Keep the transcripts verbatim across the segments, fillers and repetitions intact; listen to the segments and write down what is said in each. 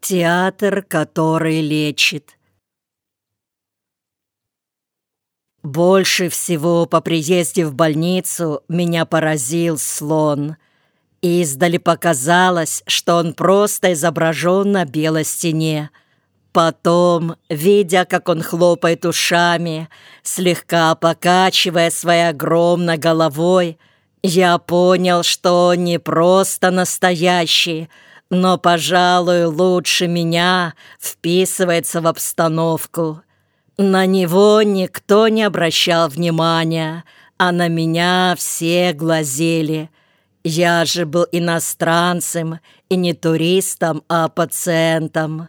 Театр, который лечит. Больше всего по приезде в больницу меня поразил слон. Издали показалось, что он просто изображен на белой стене. Потом, видя, как он хлопает ушами, слегка покачивая своей огромной головой, я понял, что он не просто настоящий, но, пожалуй, лучше меня вписывается в обстановку. На него никто не обращал внимания, а на меня все глазели. Я же был иностранцем и не туристом, а пациентом.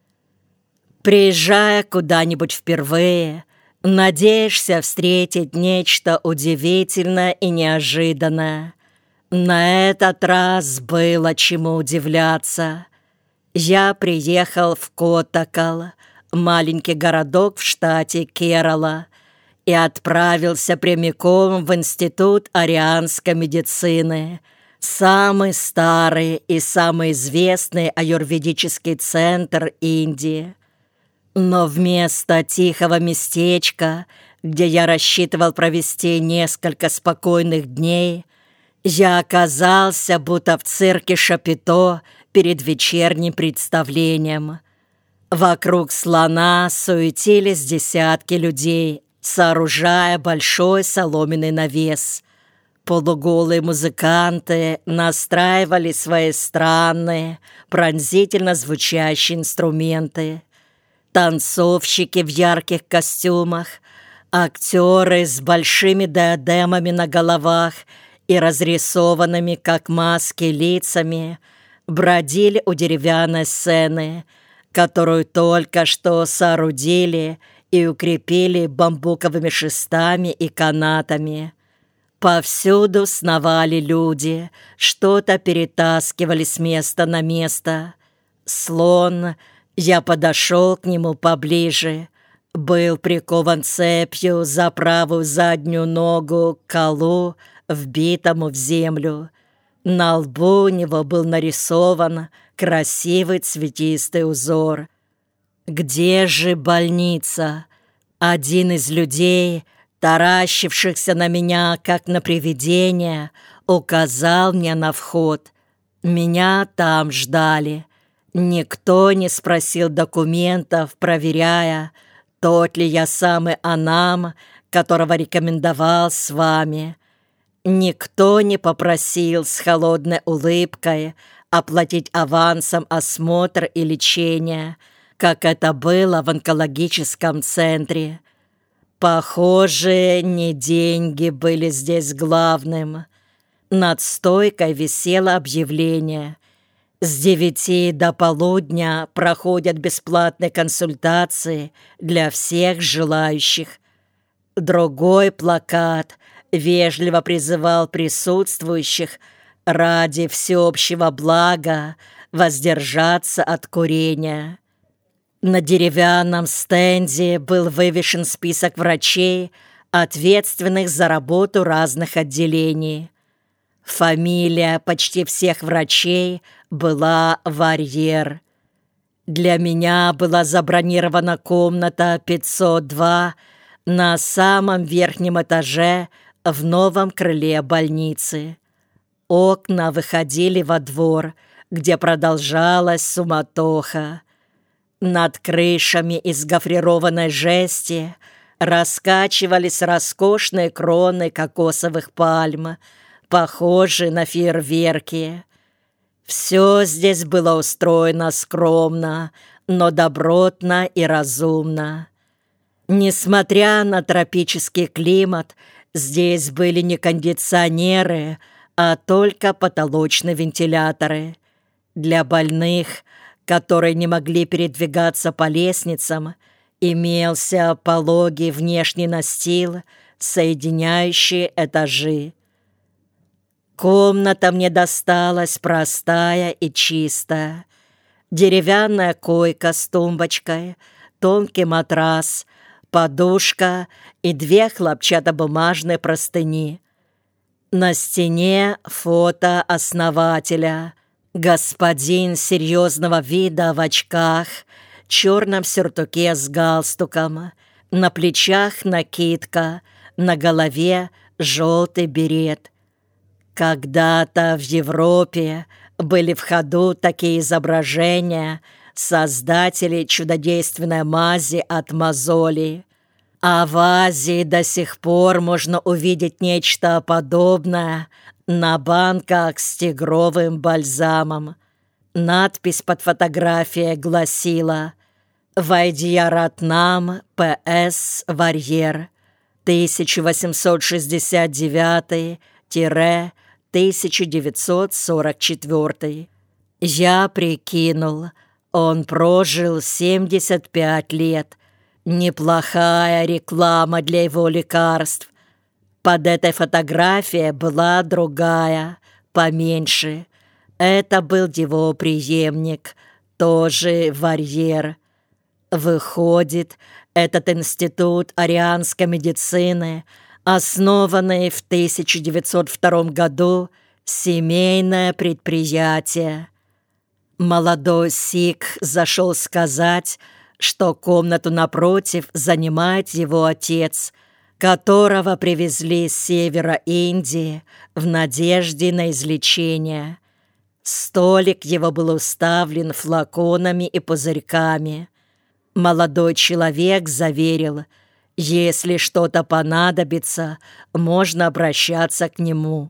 Приезжая куда-нибудь впервые, надеешься встретить нечто удивительное и неожиданное. На этот раз было чему удивляться. Я приехал в Котакал, маленький городок в штате Керала, и отправился прямиком в Институт арианской медицины, самый старый и самый известный аюрведический центр Индии. Но вместо тихого местечка, где я рассчитывал провести несколько спокойных дней, я оказался будто в цирке Шапито перед вечерним представлением. Вокруг слона суетились десятки людей, сооружая большой соломенный навес. Полуголые музыканты настраивали свои странные, пронзительно звучащие инструменты. Танцовщики в ярких костюмах, актеры с большими диадемами на головах и разрисованными, как маски, лицами бродили у деревянной сцены, которую только что соорудили и укрепили бамбуковыми шестами и канатами. Повсюду сновали люди, что-то перетаскивали с места на место. Слон, я подошел к нему поближе, был прикован цепью за правую заднюю ногу к колу, вбитому в землю. На лбу у него был нарисован красивый цветистый узор. Где же больница? Один из людей, таращившихся на меня, как на привидение, указал мне на вход. Меня там ждали. Никто не спросил документов, проверяя, тот ли я самый Анам, которого рекомендовал с вами. Никто не попросил с холодной улыбкой оплатить авансом осмотр и лечение, как это было в онкологическом центре. Похоже, не деньги были здесь главным. Над стойкой висело объявление: с девяти до полудня проходят бесплатные консультации для всех желающих. Другой плакат вежливо призывал присутствующих ради всеобщего блага воздержаться от курения. На деревянном стенде был вывешен список врачей, ответственных за работу разных отделений. Фамилия почти всех врачей была Варьер. Для меня была забронирована комната пятьсот два на самом верхнем этаже в новом крыле больницы. Окна выходили во двор, где продолжалась суматоха. Над крышами из гофрированной жести раскачивались роскошные кроны кокосовых пальм, похожие на фейерверки. Все здесь было устроено скромно, но добротно и разумно. Несмотря на тропический климат, здесь были не кондиционеры, а только потолочные вентиляторы. Для больных, которые не могли передвигаться по лестницам, имелся пологий внешний настил, соединяющий этажи. Комната мне досталась простая и чистая. Деревянная койка с тумбочкой, тонкий матрас, подушка и две хлопчатобумажные простыни. На стене фото основателя, Господин серьезного вида в очках, черном сюртуке с галстуком, на плечах накидка, на голове желтый берет. Когда-то в Европе были в ходу такие изображения создателей чудодейственной мази от мозолей, а в Азии до сих пор можно увидеть нечто подобное на банках с тигровым бальзамом. Надпись под фотографией гласила: «Вайдьяратнам П С Варьер, тысяча восемьсот шестьдесят девятый — тысяча девятьсот сорок четвёртый». Я прикинул, он прожил семьдесят пять лет. Неплохая реклама для его лекарств. Под этой фотографией была другая, поменьше. Это был его преемник, тоже Варьер. Выходит, этот институт арианской медицины, основанный в тысяча девятьсот втором году, семейное предприятие. Молодой сикх зашел сказать, что комнату напротив занимает его отец, которого привезли с севера Индии в надежде на излечение. Столик его был уставлен флаконами и пузырьками. Молодой человек заверил, если что-то понадобится, можно обращаться к нему.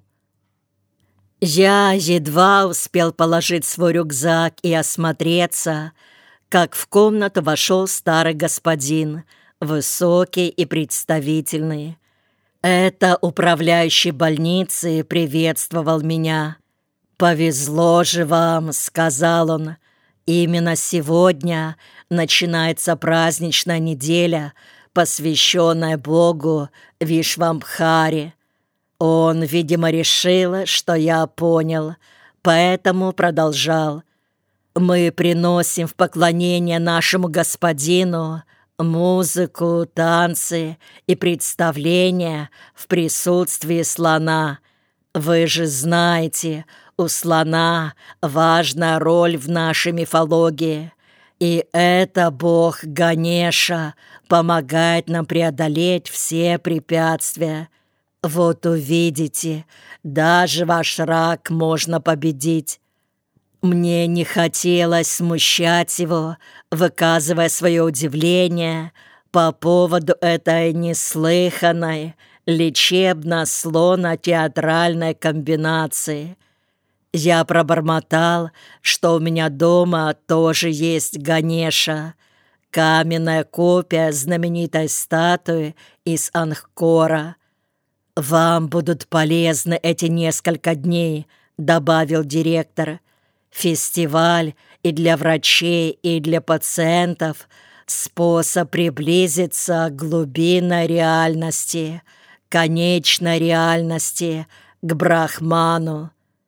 Я едва успел положить свой рюкзак и осмотреться, как в комнату вошел старый господин, высокий и представительный. Это управляющий больницы приветствовал меня. «Повезло же вам», — сказал он. «Именно сегодня начинается праздничная неделя, посвященная Богу Вишвамбхаре». Он, видимо, решил, что я понял, поэтому продолжал. «Мы приносим в поклонение нашему господину музыку, танцы и представления в присутствии слона. Вы же знаете, у слона важная роль в нашей мифологии, и это бог Ганеша помогает нам преодолеть все препятствия. Вот увидите, даже ваш рак можно победить». Мне не хотелось смущать его, выказывая свое удивление по поводу этой неслыханной лечебно-слоно-театральной комбинации. Я пробормотал, что у меня дома тоже есть Ганеша, каменная копия знаменитой статуи из Ангкора. «Вам будут полезны эти несколько дней», — добавил директор. «Фестиваль и для врачей, и для пациентов — способ приблизиться к глубинной реальности, конечной реальности, к Брахману».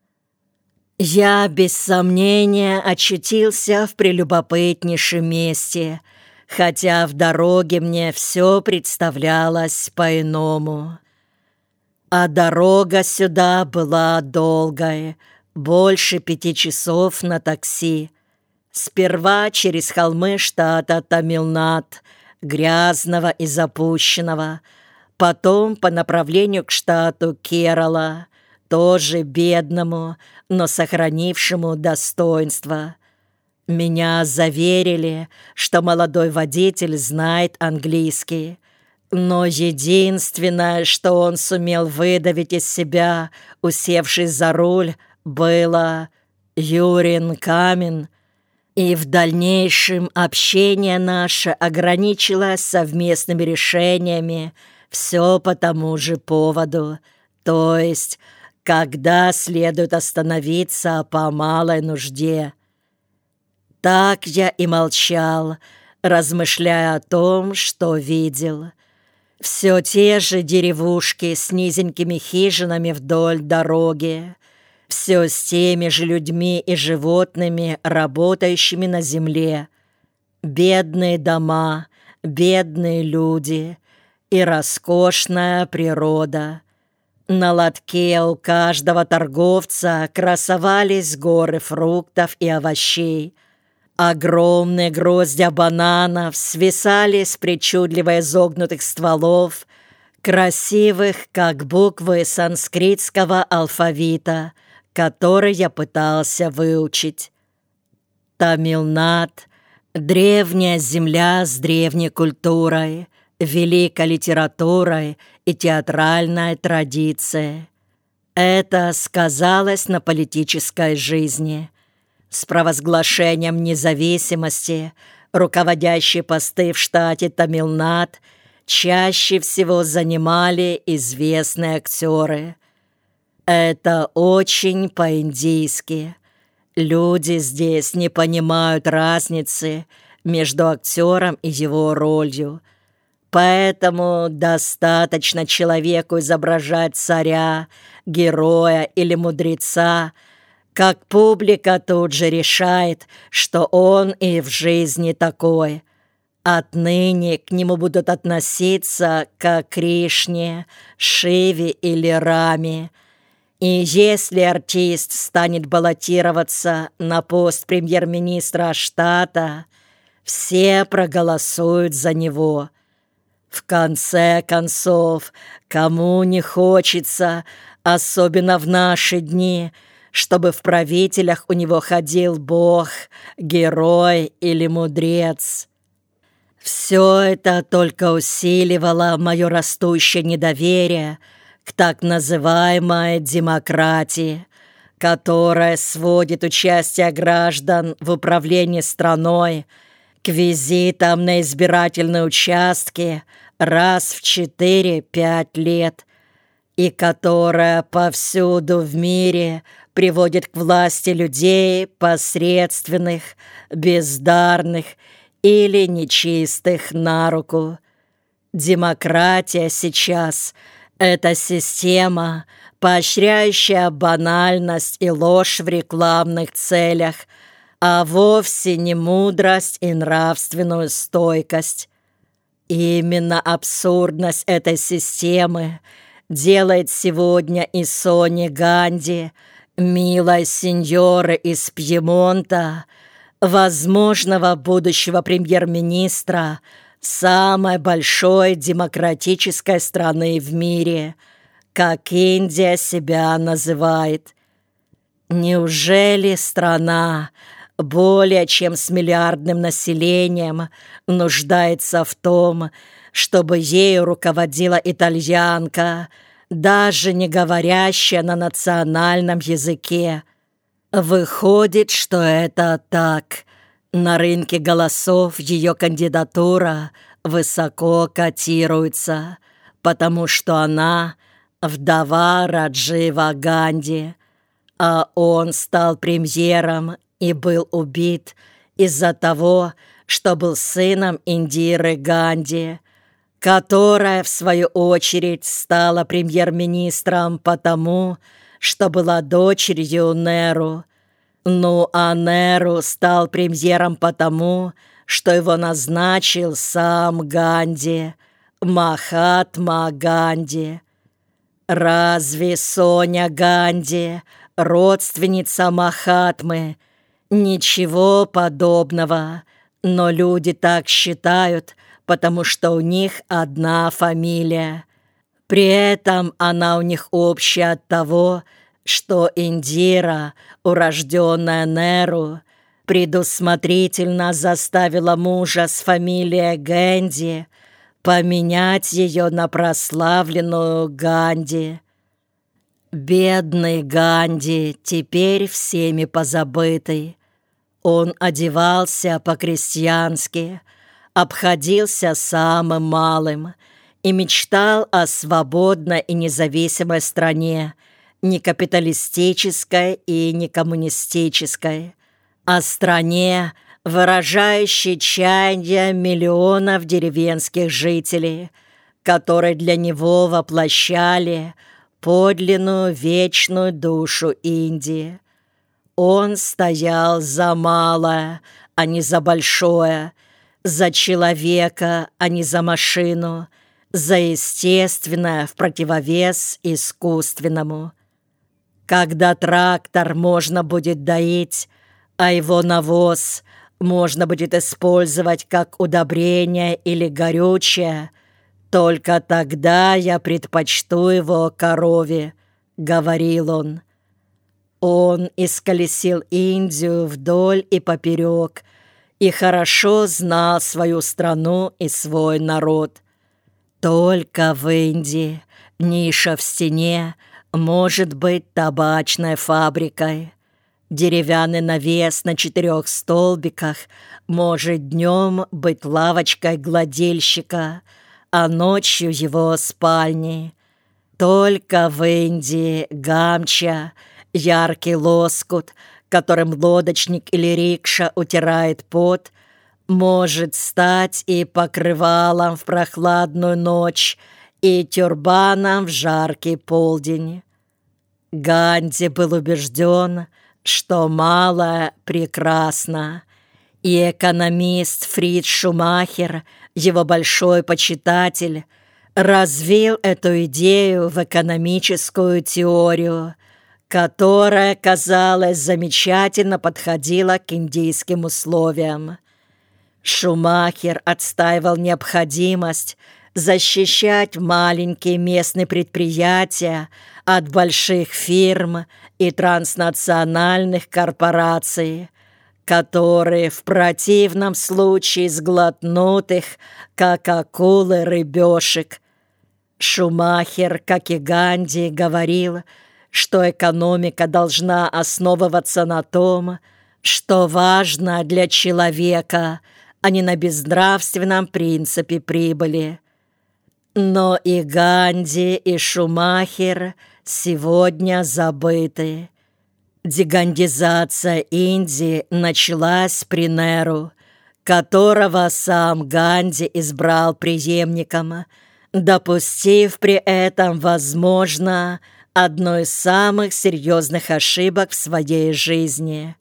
Я без сомнения очутился в прелюбопытнейшем месте, хотя в дороге мне все представлялось по-иному. А дорога сюда была долгая, больше пяти часов на такси. Сперва через холмы штата Тамилнад, грязного и запущенного, потом по направлению к штату Керала, тоже бедному, но сохранившему достоинство. Меня заверили, что молодой водитель знает английский, но единственное, что он сумел выдавить из себя, усевшись за руль, было «Юрин Камин», и в дальнейшем общение наше ограничилось совместными решениями все по тому же поводу, то есть когда следует остановиться по малой нужде. Так я и молчал, размышляя о том, что видел. Все те же деревушки с низенькими хижинами вдоль дороги, все с теми же людьми и животными, работающими на земле. Бедные дома, бедные люди и роскошная природа. На лотке у каждого торговца красовались горы фруктов и овощей. Огромные гроздья бананов свисали с причудливо изогнутых стволов, красивых, как буквы санскритского алфавита, который я пытался выучить. Тамилнад — древняя земля с древней культурой, великой литературой и театральной традицией. Это сказалось на политической жизни. С провозглашением независимости руководящие посты в штате Тамилнад чаще всего занимали известные актеры. Это очень по-индийски. Люди здесь не понимают разницы между актером и его ролью. Поэтому достаточно человеку изображать царя, героя или мудреца, как публика тут же решает, что он и в жизни такой. Отныне к нему будут относиться как к Кришне, Шиве или Раме. И если артист станет баллотироваться на пост премьер-министра штата, все проголосуют за него. В конце концов, кому не хочется, особенно в наши дни, чтобы в правителях у него ходил бог, герой или мудрец? Все это только усиливало мое растущее недоверие к так называемой демократии, которая сводит участие граждан в управлении страной к визитам на избирательные участки раз в четыре-пять лет, и которая повсюду в мире приводит к власти людей посредственных, бездарных или нечистых на руку. Демократия сейчас — это система, поощряющая банальность и ложь в рекламных целях, а вовсе не мудрость и нравственную стойкость. Именно абсурдность этой системы делает сегодня и Сони Ганди, милой сеньоры из Пьемонта, возможного будущего премьер-министра самой большой демократической страны в мире, как Индия себя называет. Неужели страна более чем с миллиардным населением нуждается в том, чтобы ею руководила итальянка, даже не говорящая на национальном языке? Выходит, что это так. На рынке голосов ее кандидатура высоко котируется, потому что она вдова Раджива Ганди, а он стал премьером и был убит из-за того, что был сыном Индиры Ганди, которая, в свою очередь, стала премьер-министром потому, что была дочерью Неру. Ну, а Неру стал премьером потому, что его назначил сам Ганди, Махатма Ганди. Разве Соня Ганди, родственница Махатмы? Ничего подобного, но люди так считают, потому что у них одна фамилия. При этом она у них общая от того, что Индира, урожденная Неру, предусмотрительно заставила мужа с фамилией Ганди поменять ее на прославленную Ганди. Бедный Ганди, теперь всеми позабытый. Он одевался по-крестьянски, обходился самым малым и мечтал о свободной и независимой стране, не капиталистической и не коммунистической, о стране, выражающей чаяния миллионов деревенских жителей, которые для него воплощали подлинную вечную душу Индии. Он стоял за малое, а не за большое, за человека, а не за машину, за естественное в противовес искусственному. Когда трактор можно будет доить, а его навоз можно будет использовать как удобрение или горючее, только тогда я предпочту его корове, — говорил он. Он исколесил Индию вдоль и поперек и хорошо знал свою страну и свой народ. Только в Индии ниша в стене может быть табачной фабрикой. Деревянный навес на четырех столбиках может днем быть лавочкой гладильщика, а ночью его спальней. Только в Индии гамча, яркий лоскут, которым лодочник или рикша утирает пот, может стать и покрывалом в прохладную ночь, и тюрбаном в жаркий полдень. Ганди был убежден, что малое прекрасно, и экономист Фрид Шумахер, его большой почитатель, развил эту идею в экономическую теорию, которая, казалось, замечательно подходила к индийским условиям. Шумахер отстаивал необходимость защищать маленькие местные предприятия от больших фирм и транснациональных корпораций, которые в противном случае сглотнут их, как акулы рыбешек. Шумахер, как и Ганди, говорил, что экономика должна основываться на том, что важно для человека, а не на безнравственном принципе прибыли. Но и Ганди, и Шумахер сегодня забыты. Дегандизация Индии началась при Неру, которого сам Ганди избрал преемником, допустив при этом, возможно, одну из самых серьезных ошибок в своей жизни.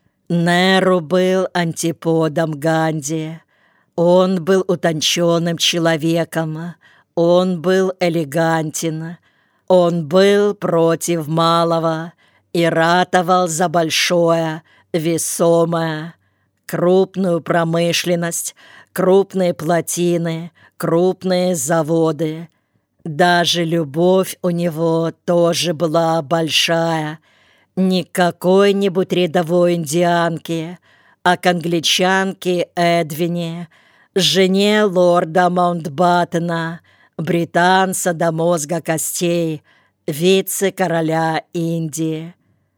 Неру был антиподом Ганди. Он был утонченным человеком, он был элегантен, он был против малого и ратовал за большое, весомое, крупную промышленность, крупные плотины, крупные заводы. Даже любовь у него тоже была большая, не к какой-нибудь рядовой индианке, а к англичанке Эдвине, жене лорда Маунтбаттена, британца до мозга костей, вице-короля Индии.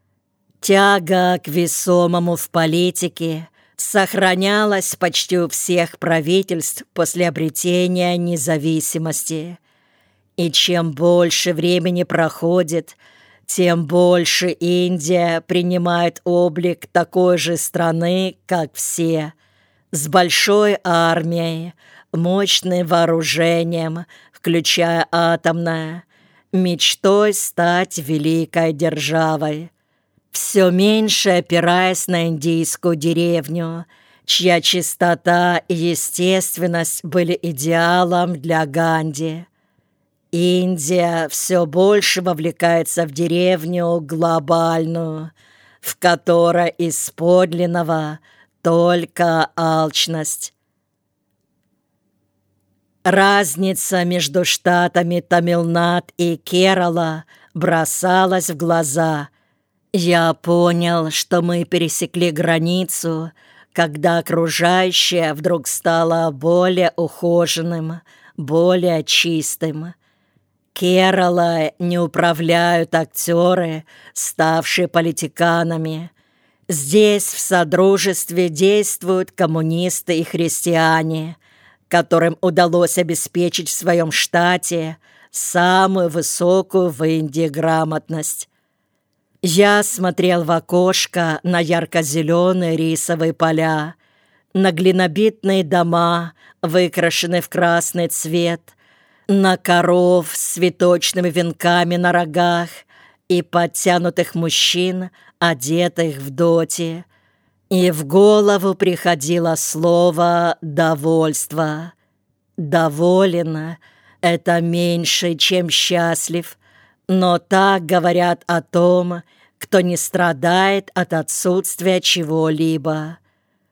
Тяга к весомому в политике сохранялась почти у всех правительств после обретения независимости. И чем больше времени проходит, тем больше Индия принимает облик такой же страны, как все, с большой армией, мощным вооружением, включая атомное, мечтой стать великой державой, все меньше опираясь на индийскую деревню, чья чистота и естественность были идеалом для Ганди. Индия все больше вовлекается в деревню глобальную, в которой из подлинного только алчность. Разница между штатами Тамилнад и Керала бросалась в глаза. Я понял, что мы пересекли границу, когда окружающее вдруг стало более ухоженным, более чистым. Керала не управляют актеры, ставшие политиканами. Здесь в содружестве действуют коммунисты и христиане, которым удалось обеспечить в своем штате самую высокую в Индии грамотность. Я смотрел в окошко на ярко-зеленые рисовые поля, на глинобитные дома, выкрашенные в красный цвет, на коров с цветочными венками на рогах и подтянутых мужчин, одетых в доти. И в голову приходило слово «довольство». Доволен это меньше, чем счастлив, но так говорят о том, кто не страдает от отсутствия чего-либо.